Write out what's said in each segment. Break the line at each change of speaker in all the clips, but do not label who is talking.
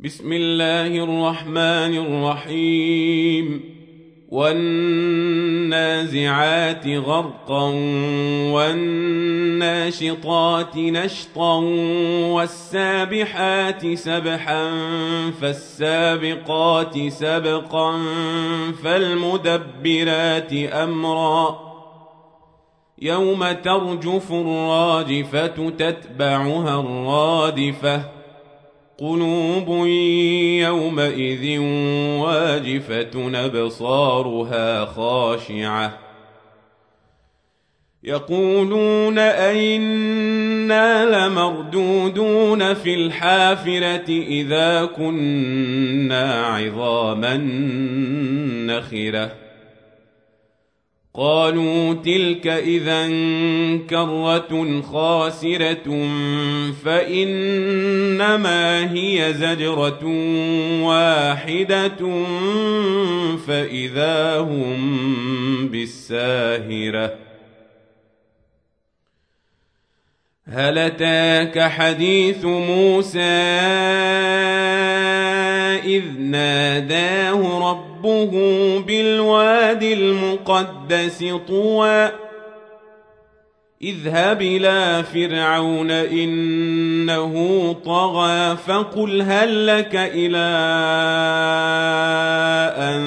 بسم الله الرحمن الرحيم والنازعات غرقا والناشطات نشطا والسابحات سبحا فالسابقات سبقا فالمدبرات أمرا يوم ترجف الراجفة تتبعها الرادفة قلوب يومئذ واجفة أبصارها خاشعة يقولون أئنا لمردودون في الحافرة إذا كنا عظاما نخرة قالوا تلك إذا كرة خاسرة فإنما هي زجرة واحدة فإذا هم بالساهرة هل أتاك حديث موسى إذ ناداه ربه بالواد المقدس طوى اذهب إلى فرعون إنه طغى فقل هل لك إلى أن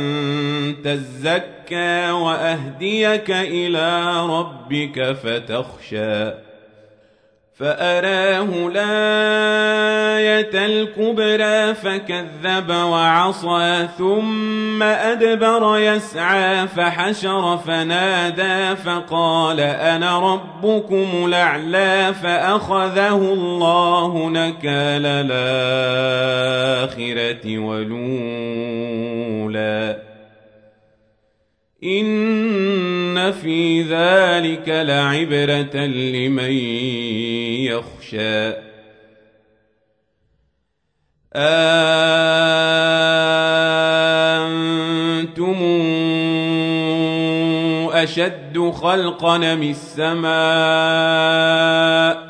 تزكى وأهديك إلى ربك فتخشى فأراه الآية الكبرى فكذب وعصى ثم أدبر يسعى فحشر فنادى فقال أنا ربكم الأعلى فأخذه الله نكال الآخرة والأولى إن في ذلك لعبرة لمن يخشى أنتم أشد خلقا من السماء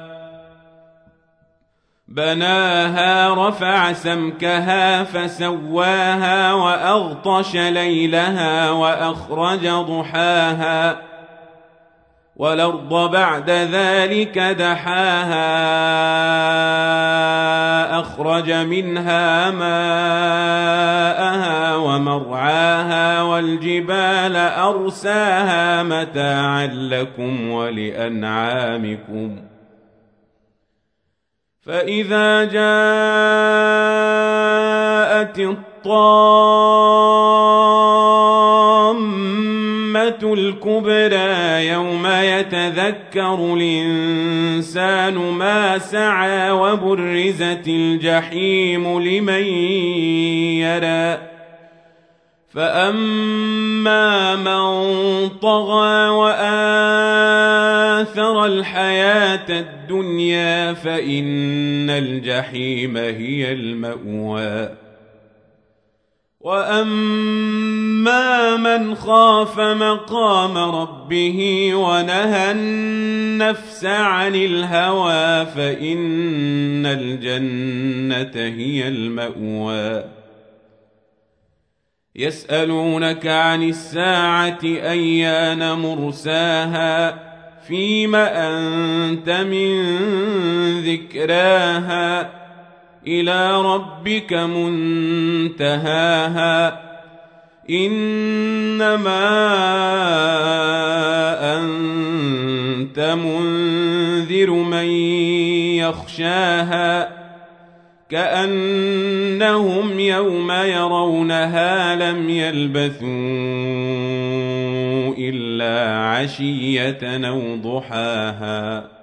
بناها رفع سمكها فسواها وأغطش ليلها وأخرج ضحاها والأرض بعد ذلك دحاها أخرج منها ماءها ومرعاها والجبال أرساها متاعا لكم ولأنعامكم فإذا جاءت الطامة الكبرى يوم يتذكر الإنسان ما سعى وبرزت الجحيم لمن يرى فأما من طغى وآثر الحياة الدنيا فإن الجحيم هي المأوى وأما من خاف مقام ربه ونهى النفس عن الهوى فإن الجنة هي المأوى يسألونك عن الساعة أيان مرساها فيم أنت من ذكراها إلى ربك منتهاها إنما أنت منذر من يخشاها كأنهم يوم يرونها لم يلبثوا إلا عشية أو ضحاها